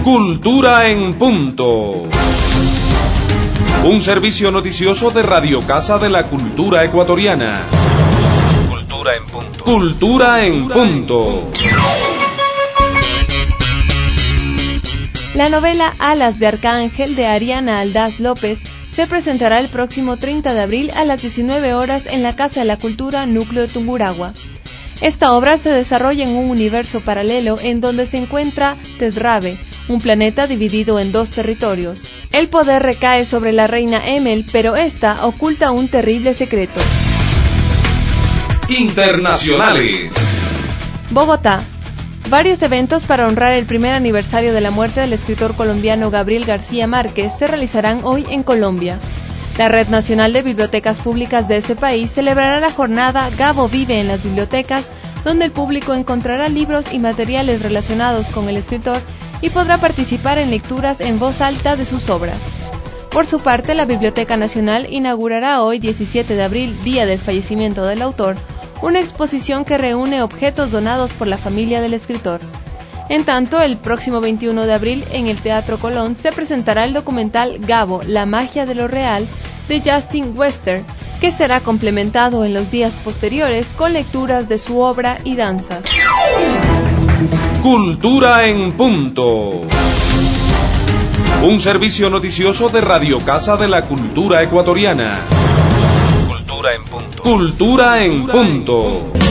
Cultura en Punto. Un servicio noticioso de Radio Casa de la Cultura Ecuatoriana. Cultura en Punto. Cultura en Punto. La novela Alas de Arcángel de Ariana Aldaz López se presentará el próximo 30 de abril a las 19 horas en la Casa de la Cultura Núcleo de Tungurahua. Esta obra se desarrolla en un universo paralelo en donde se encuentra Tesrabe, un planeta dividido en dos territorios. El poder recae sobre la reina Emel, pero esta oculta un terrible secreto. Internacionales. Bogotá. Varios eventos para honrar el primer aniversario de la muerte del escritor colombiano Gabriel García Márquez se realizarán hoy en Colombia. La Red Nacional de Bibliotecas Públicas de ese país celebrará la jornada Gabo Vive en las Bibliotecas, donde el público encontrará libros y materiales relacionados con el escritor y podrá participar en lecturas en voz alta de sus obras. Por su parte, la Biblioteca Nacional inaugurará hoy, 17 de abril, día del fallecimiento del autor, una exposición que reúne objetos donados por la familia del escritor. En tanto, el próximo 21 de abril, en el Teatro Colón, se presentará el documental Gabo, la magia de lo real, de Justin Webster, que será complementado en los días posteriores con lecturas de su obra y danzas. Cultura en Punto. Un servicio noticioso de Radio Casa de la Cultura Ecuatoriana. Cultura en Punto. Cultura en Punto.